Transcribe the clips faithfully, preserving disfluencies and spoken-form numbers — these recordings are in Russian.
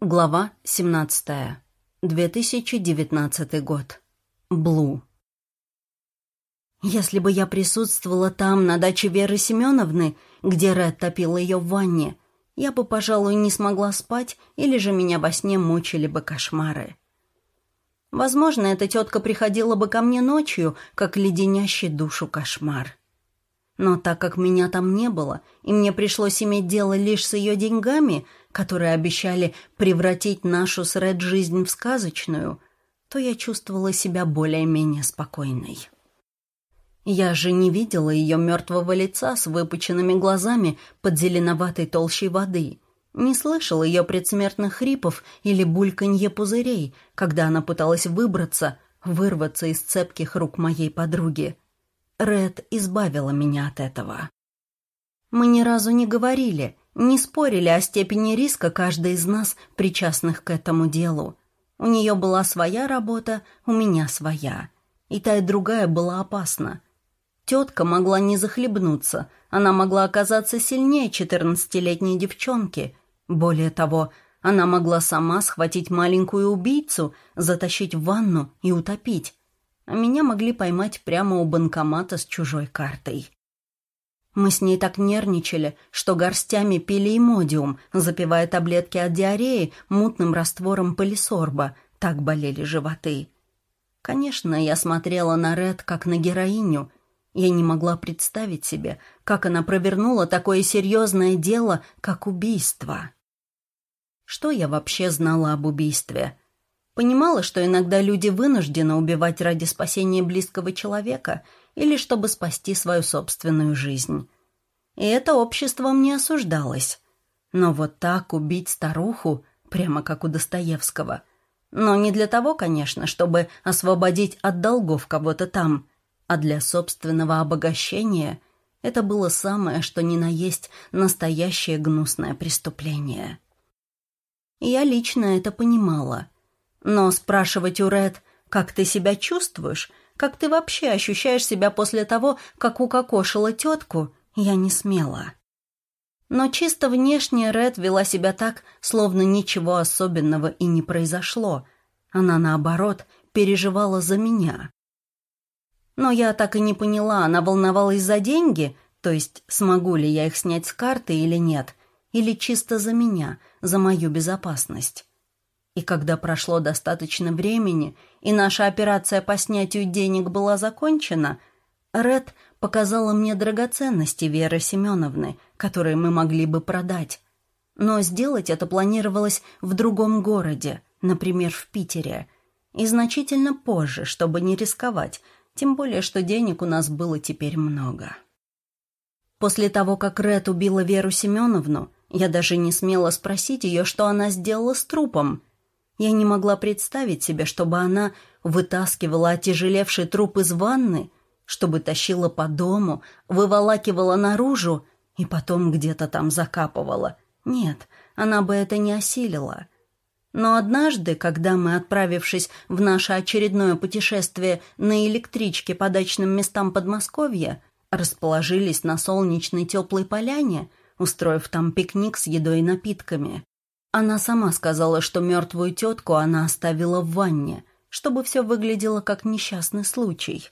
Глава семнадцатая. две тысячи девятнадцатый год. Блу. Если бы я присутствовала там, на даче Веры Семеновны, где Ред топил ее в ванне, я бы, пожалуй, не смогла спать, или же меня во сне мучили бы кошмары. Возможно, эта тетка приходила бы ко мне ночью, как леденящий душу кошмар. Но так как меня там не было, и мне пришлось иметь дело лишь с ее деньгами, которые обещали превратить нашу с Ред жизнь в сказочную, то я чувствовала себя более-менее спокойной. Я же не видела ее мертвого лица с выпученными глазами под зеленоватой толщей воды, не слышала ее предсмертных хрипов или бульканье пузырей, когда она пыталась выбраться, вырваться из цепких рук моей подруги. Ред избавила меня от этого. Мы ни разу не говорили, не спорили о степени риска каждой из нас, причастных к этому делу. У нее была своя работа, у меня своя. И та и другая была опасна. Тетка могла не захлебнуться, она могла оказаться сильнее четырнадцатилетней девчонки. Более того, она могла сама схватить маленькую убийцу, затащить в ванну и утопить. А меня могли поймать прямо у банкомата с чужой картой. Мы с ней так нервничали, что горстями пили имодиум, запивая таблетки от диареи мутным раствором полисорба, так болели животы. Конечно, я смотрела на Ред как на героиню. Я не могла представить себе, как она провернула такое серьезное дело, как убийство. Что я вообще знала об убийстве? Понимала, что иногда люди вынуждены убивать ради спасения близкого человека или чтобы спасти свою собственную жизнь. И это обществом не осуждалось. Но вот так убить старуху, прямо как у Достоевского. Но не для того, конечно, чтобы освободить от долгов кого-то там, а для собственного обогащения. Это было самое, что ни на есть, настоящее гнусное преступление. И я лично это понимала. Но спрашивать у Ред, как ты себя чувствуешь, как ты вообще ощущаешь себя после того, как укокошила тетку, я не смела. Но чисто внешне Ред вела себя так, словно ничего особенного и не произошло. Она, наоборот, переживала за меня. Но я так и не поняла, она волновалась за деньги, то есть смогу ли я их снять с карты или нет, или чисто за меня, за мою безопасность. И когда прошло достаточно времени, и наша операция по снятию денег была закончена, Ред показала мне драгоценности Веры Семеновны, которые мы могли бы продать. Но сделать это планировалось в другом городе, например, в Питере, и значительно позже, чтобы не рисковать, тем более, что денег у нас было теперь много. После того, как Ред убила Веру Семеновну, я даже не смела спросить ее, что она сделала с трупом. Я не могла представить себе, чтобы она вытаскивала отяжелевший труп из ванны, чтобы тащила по дому, выволакивала наружу и потом где-то там закапывала. Нет, она бы это не осилила. Но однажды, когда мы, отправившись в наше очередное путешествие на электричке по дачным местам Подмосковья, расположились на солнечной теплой поляне, устроив там пикник с едой и напитками, она сама сказала, что мертвую тетку она оставила в ванне, чтобы все выглядело как несчастный случай.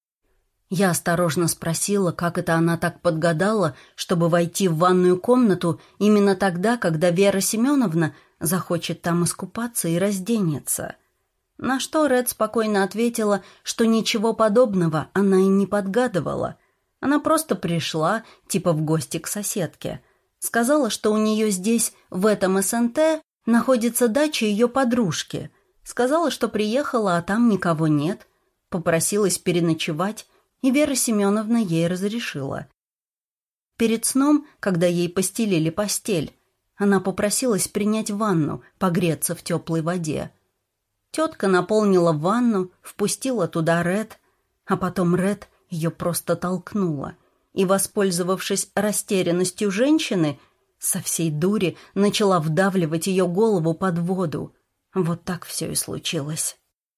Я осторожно спросила, как это она так подгадала, чтобы войти в ванную комнату именно тогда, когда Вера Семеновна захочет там искупаться и разденется. На что Ред спокойно ответила, что ничего подобного она и не подгадывала. Она просто пришла, типа в гости к соседке. Сказала, что у нее здесь, в этом СНТ, находится дача ее подружки. Сказала, что приехала, а там никого нет. Попросилась переночевать, и Вера Семеновна ей разрешила. Перед сном, когда ей постелили постель, она попросилась принять ванну, погреться в теплой воде. Тетка наполнила ванну, впустила туда Ред, а потом Ред ее просто толкнула. И, воспользовавшись растерянностью женщины, со всей дури начала вдавливать ее голову под воду. Вот так все и случилось.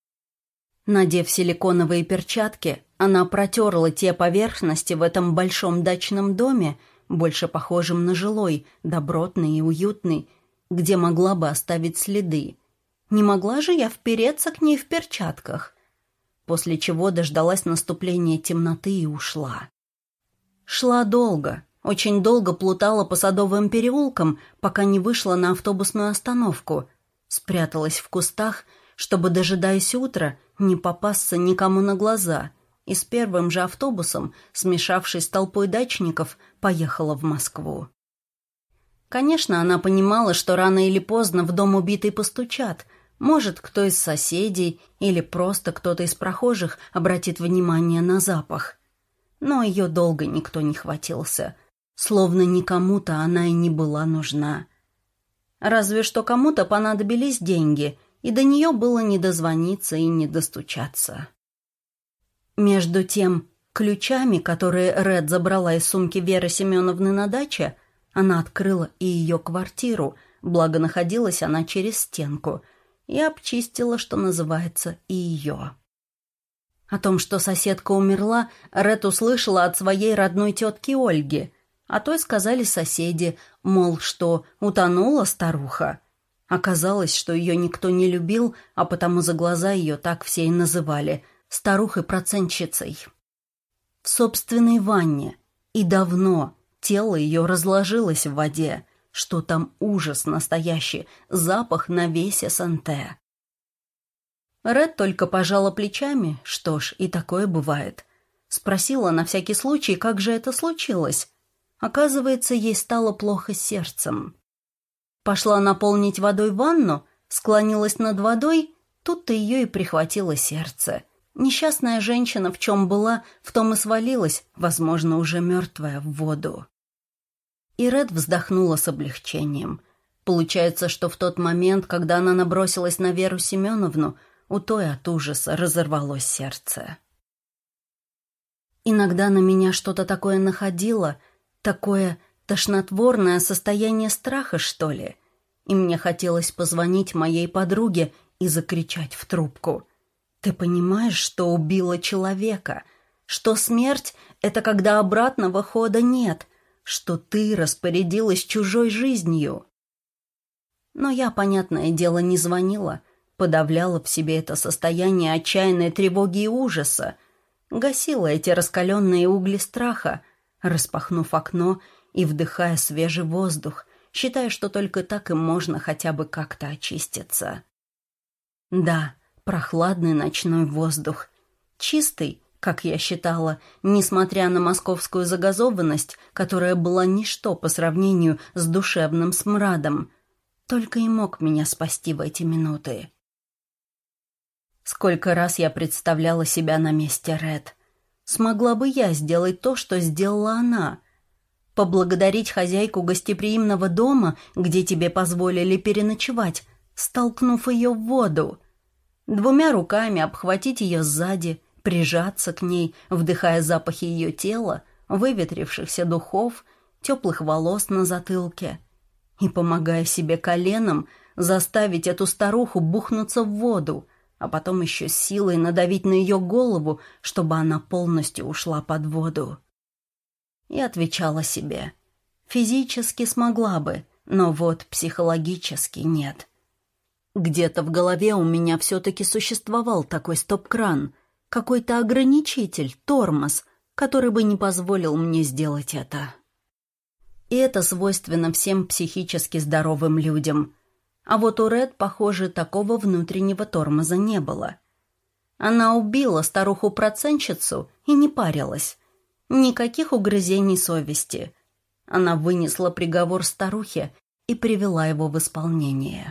Надев силиконовые перчатки, она протерла те поверхности в этом большом дачном доме, больше похожем на жилой, добротный и уютный, где могла бы оставить следы. Не могла же я впереться к ней в перчатках, после чего дождалась наступления темноты и ушла. Шла долго, очень долго плутала по Садовым переулкам, пока не вышла на автобусную остановку, спряталась в кустах, чтобы, дожидаясь утра, не попасться никому на глаза, и с первым же автобусом, смешавшись с толпой дачников, поехала в Москву. Конечно, она понимала, что рано или поздно в дом убитой постучат. Может, кто из соседей или просто кто-то из прохожих обратит внимание на запах. Но ее долго никто не хватился. Словно никому-то она и не была нужна. Разве что кому-то понадобились деньги, и до нее было не дозвониться и не достучаться. Между тем, ключами, которые Ред забрала из сумки Веры Семеновны на даче, она открыла и ее квартиру, благо находилась она через стенку, и обчистила, что называется, и ее. О том, что соседка умерла, Ред услышала от своей родной тетки Ольги, а той сказали соседи, мол, что утонула старуха. Оказалось, что ее никто не любил, а потому за глаза ее так все и называли – старухой-процентщицей. В собственной ванне, и давно, тело ее разложилось в воде, что там ужас настоящий, запах на весь СНТ. Ред только пожала плечами, что ж, и такое бывает. Спросила на всякий случай, как же это случилось. Оказывается, ей стало плохо с сердцем. Пошла наполнить водой ванну, склонилась над водой, тут-то ее и прихватило сердце. Несчастная женщина в чем была, в том и свалилась, возможно, уже мертвая, в воду. И Ред вздохнула с облегчением. Получается, что в тот момент, когда она набросилась на Веру Семеновну, у той от ужаса разорвалось сердце. Иногда на меня что-то такое находило, такое тошнотворное состояние страха, что ли, и мне хотелось позвонить моей подруге и закричать в трубку: «Ты понимаешь, что убила человека? Что смерть — это когда обратного хода нет? Что ты распорядилась чужой жизнью?» Но я, понятное дело, не звонила, подавляла в себе это состояние отчаянной тревоги и ужаса, гасила эти раскаленные угли страха, распахнув окно и вдыхая свежий воздух, считая, что только так и можно хотя бы как-то очиститься. Да, прохладный ночной воздух, чистый, как я считала, несмотря на московскую загазованность, которая была ничто по сравнению с душевным смрадом, только и мог меня спасти в эти минуты. Сколько раз я представляла себя на месте Ред. Смогла бы я сделать то, что сделала она? Поблагодарить хозяйку гостеприимного дома, где тебе позволили переночевать, столкнув ее в воду? Двумя руками обхватить ее сзади, прижаться к ней, вдыхая запахи ее тела, выветрившихся духов, теплых волос на затылке, и, помогая себе коленом, заставить эту старуху бухнуться в воду, а потом еще силой надавить на ее голову, чтобы она полностью ушла под воду. И отвечала себе: физически смогла бы, но вот психологически нет. Где-то в голове у меня все-таки существовал такой стоп-кран, какой-то ограничитель, тормоз, который бы не позволил мне сделать это. И это свойственно всем психически здоровым людям. А вот у Ред, похоже, такого внутреннего тормоза не было. Она убила старуху-процентщицу и не парилась. Никаких угрызений совести. Она вынесла приговор старухе и привела его в исполнение.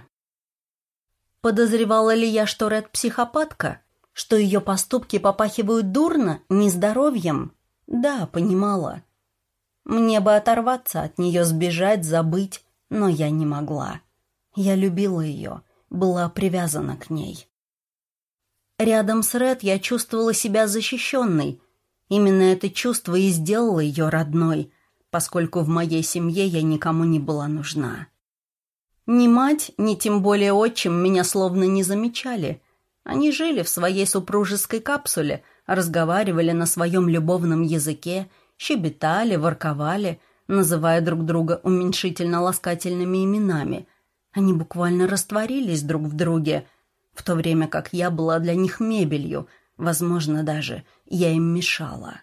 Подозревала ли я, что Ред психопатка? Что ее поступки попахивают дурно, нездоровьем? Да, понимала. Мне бы оторваться от нее, сбежать, забыть, но я не могла. Я любила ее, была привязана к ней. Рядом с Ред я чувствовала себя защищенной. Именно это чувство и сделало ее родной, поскольку в моей семье я никому не была нужна. Ни мать, ни тем более отчим меня словно не замечали. Они жили в своей супружеской капсуле, разговаривали на своем любовном языке, щебетали, ворковали, называя друг друга уменьшительно-ласкательными именами, Они буквально растворились друг в друге, в то время как я была для них мебелью, возможно, даже я им мешала.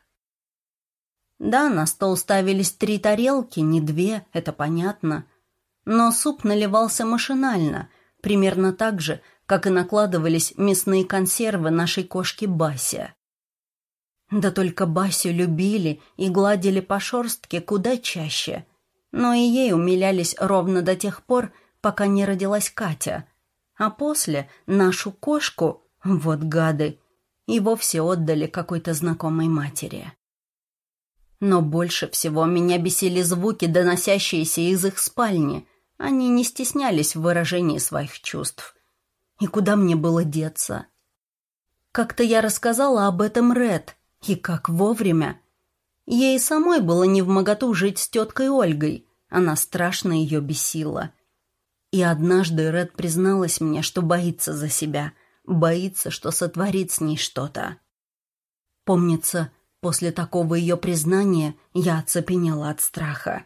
Да, на стол ставились три тарелки, не две, это понятно. Но суп наливался машинально, примерно так же, как и накладывались мясные консервы нашей кошки Бася. Да только Басю любили и гладили по шерстке куда чаще, но и ей умилялись ровно до тех пор, пока не родилась Катя. А после нашу кошку, вот гады, и вовсе отдали какой-то знакомой матери. Но больше всего меня бесили звуки, доносящиеся из их спальни. Они не стеснялись в выражении своих чувств. И куда мне было деться? Как-то я рассказала об этом Ред, и как вовремя. Ей самой было невмоготу жить с теткой Ольгой, она страшно ее бесила. И однажды Ред призналась мне, что боится за себя, боится, что сотворит с ней что-то. Помнится, после такого ее признания я оцепенела от страха.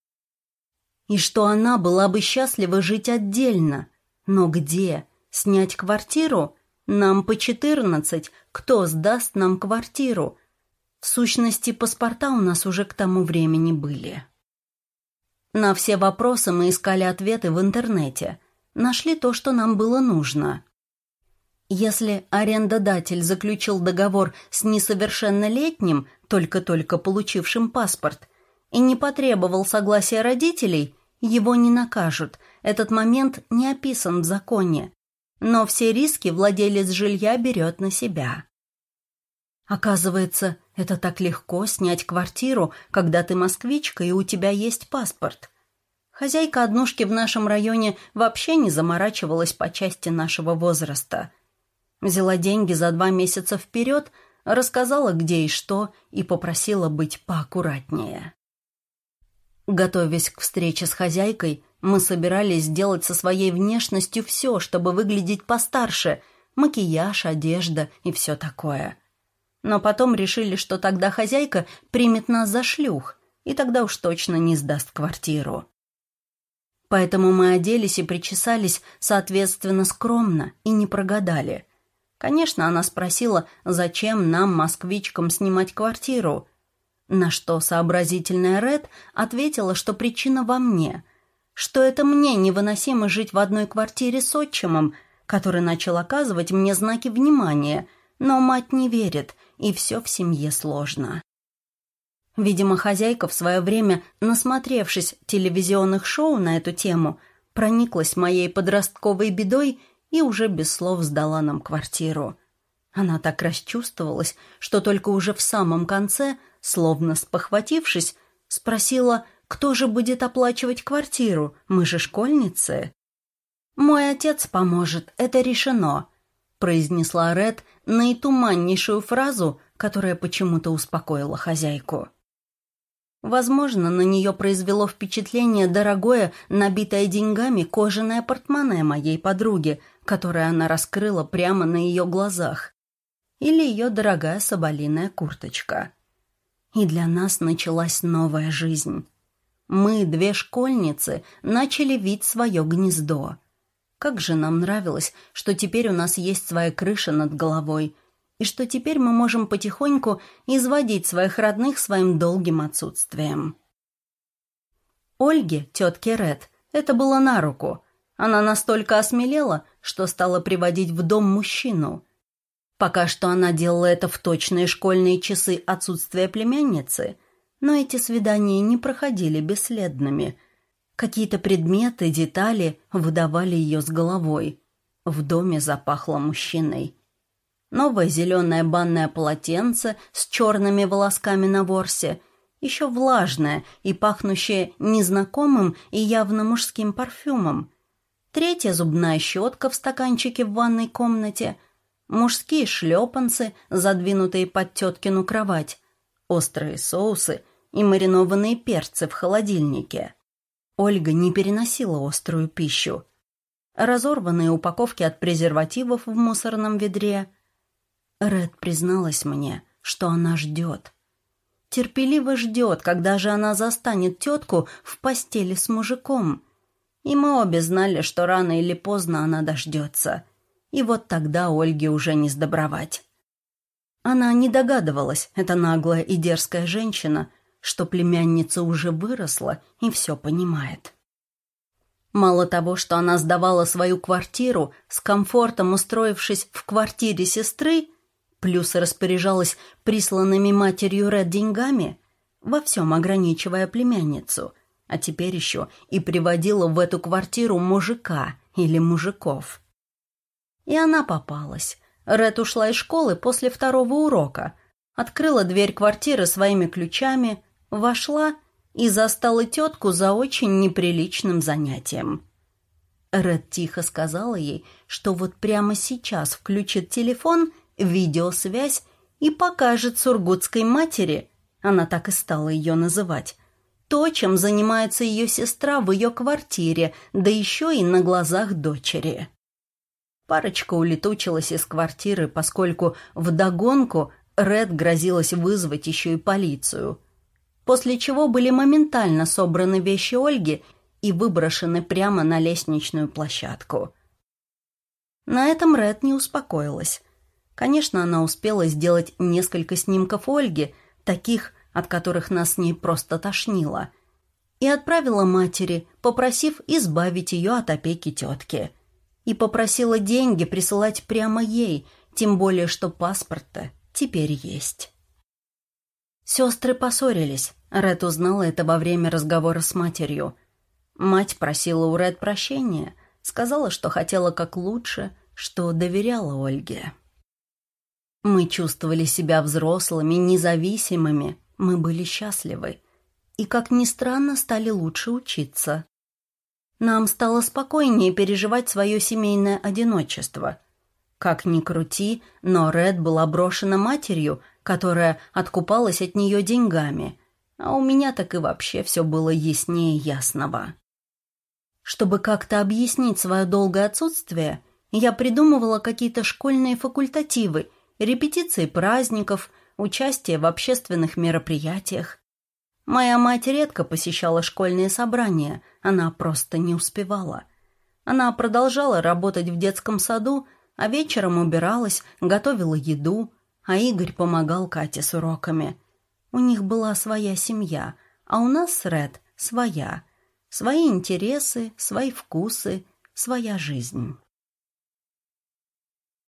И что она была бы счастлива жить отдельно. Но где? Снять квартиру? Нам по четырнадцать. Кто сдаст нам квартиру? В сущности, паспорта у нас уже к тому времени были. На все вопросы мы искали ответы в интернете. Нашли то, что нам было нужно. Если арендодатель заключил договор с несовершеннолетним, только-только получившим паспорт, и не потребовал согласия родителей, его не накажут. Этот момент не описан в законе. Но все риски владелец жилья берет на себя. Оказывается, это так легко снять квартиру, когда ты москвичка и у тебя есть паспорт. Хозяйка однушки в нашем районе вообще не заморачивалась по части нашего возраста. Взяла деньги за два месяца вперед, рассказала, где и что, и попросила быть поаккуратнее. Готовясь к встрече с хозяйкой, мы собирались сделать со своей внешностью все, чтобы выглядеть постарше, макияж, одежда и все такое. Но потом решили, что тогда хозяйка примет нас за шлюх, и тогда уж точно не сдаст квартиру. Поэтому мы оделись и причесались, соответственно, скромно, и не прогадали. Конечно, она спросила, зачем нам, москвичкам, снимать квартиру, на что сообразительная Ред ответила, что причина во мне, что это мне невыносимо жить в одной квартире с отчимом, который начал оказывать мне знаки внимания, но мать не верит, и все в семье сложно. Видимо, хозяйка в свое время, насмотревшись телевизионных шоу на эту тему, прониклась моей подростковой бедой и уже без слов сдала нам квартиру. Она так расчувствовалась, что только уже в самом конце, словно спохватившись, спросила, кто же будет оплачивать квартиру, мы же школьницы. «Мой отец поможет, это решено», — произнесла Ред наитуманнейшую фразу, которая почему-то успокоила хозяйку. Возможно, на нее произвело впечатление дорогое, набитое деньгами кожаное портмоне моей подруги, которое она раскрыла прямо на ее глазах, или ее дорогая соболиная курточка. И для нас началась новая жизнь. Мы, две школьницы, начали вить свое гнездо. Как же нам нравилось, что теперь у нас есть своя крыша над головой, и что теперь мы можем потихоньку изводить своих родных своим долгим отсутствием. Ольге, тетке Ред, это было на руку. Она настолько осмелела, что стала приводить в дом мужчину. Пока что она делала это в точные школьные часы отсутствия племянницы, но эти свидания не проходили бесследными. Какие-то предметы, детали выдавали ее с головой. В доме запахло мужчиной. Новое зеленое банное полотенце с черными волосками на ворсе, еще влажное и пахнущее незнакомым и явно мужским парфюмом. Третья зубная щетка в стаканчике в ванной комнате, мужские шлепанцы, задвинутые под теткину кровать, острые соусы и маринованные перцы в холодильнике. Ольга не переносила острую пищу. Разорванные упаковки от презервативов в мусорном ведре. Ред призналась мне, что она ждет. Терпеливо ждет, когда же она застанет тетку в постели с мужиком. И мы обе знали, что рано или поздно она дождется. И вот тогда Ольге уже не сдобровать. Она не догадывалась, эта наглая и дерзкая женщина, что племянница уже выросла и все понимает. Мало того, что она сдавала свою квартиру, с комфортом устроившись в квартире сестры, плюс распоряжалась присланными матерью Ред деньгами, во всем ограничивая племянницу, а теперь еще и приводила в эту квартиру мужика или мужиков. И она попалась. Ред ушла из школы после второго урока, открыла дверь квартиры своими ключами, вошла и застала тетку за очень неприличным занятием. Ред тихо сказала ей, что вот прямо сейчас включит телефон, видеосвязь и покажет сургутской матери, она так и стала ее называть, то, чем занимается ее сестра в ее квартире, да еще и на глазах дочери. Парочка улетучилась из квартиры, поскольку вдогонку Ред грозилась вызвать еще и полицию, после чего были моментально собраны вещи Ольги и выброшены прямо на лестничную площадку. На этом Ред не успокоилась. Конечно, она успела сделать несколько снимков Ольги, таких, от которых нас с ней просто тошнило, и отправила матери, попросив избавить ее от опеки тетки. И попросила деньги присылать прямо ей, тем более, что паспорт-то теперь есть. Сестры поссорились. Ред узнала это во время разговора с матерью. Мать просила у Ред прощения, сказала, что хотела как лучше, что доверяла Ольге. Мы чувствовали себя взрослыми, независимыми, мы были счастливы. И, как ни странно, стали лучше учиться. Нам стало спокойнее переживать свое семейное одиночество. Как ни крути, но Ред была брошена матерью, которая откупалась от нее деньгами, а у меня так и вообще все было яснее ясного. Чтобы как-то объяснить свое долгое отсутствие, я придумывала какие-то школьные факультативы, репетиции праздников, участие в общественных мероприятиях. Моя мать редко посещала школьные собрания, она просто не успевала. Она продолжала работать в детском саду, а вечером убиралась, готовила еду, а Игорь помогал Кате с уроками. У них была своя семья, а у нас с Ред своя. Свои интересы, свои вкусы, своя жизнь.